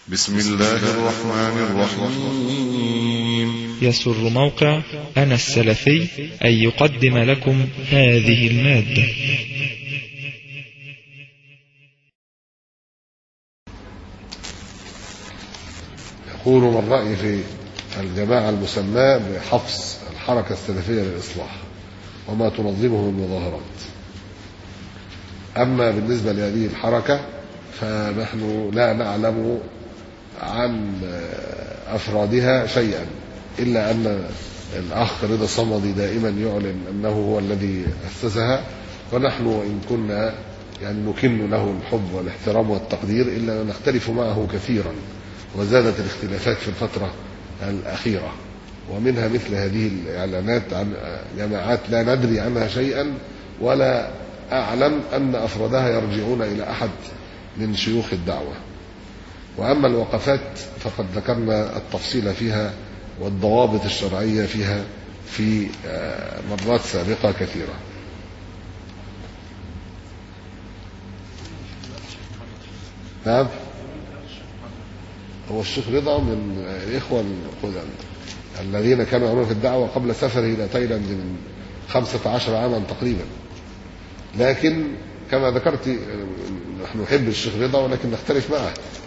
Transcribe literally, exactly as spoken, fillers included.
بسم الله الرحمن الرحيم. يسر موقع أنا السلفي أن يقدم لكم هذه المادة. يقول من رأي في الجماعة المسماة بحفظ الحركة السلفية للإصلاح وما تنظمه من مظاهرات. أما بالنسبة لهذه الحركة فنحن لا نعلم عن أفرادها شيئا، إلا أن الأخ رضا الصمدي دائما يعلن أنه هو الذي أسسها، ونحن وإن كنا يعني نكن له الحب والاحترام والتقدير إلا نختلف معه كثيرا، وزادت الاختلافات في الفترة الأخيرة، ومنها مثل هذه الإعلانات عن جماعات لا ندري عنها شيئا ولا أعلم أن أفرادها يرجعون إلى أحد من شيوخ الدعوة. وأما الوقفات فقد ذكرنا التفصيل فيها والضوابط الشرعية فيها في مرات سابقة كثيرة. نعم، هو الشيخ رضا من الإخوة الذين كانوا يعملون في الدعوة قبل سفره إلى تايلاند من خمسة عشر عاما تقريبا، لكن كما ذكرت نحن نحب الشيخ رضا ولكن نختلف معه.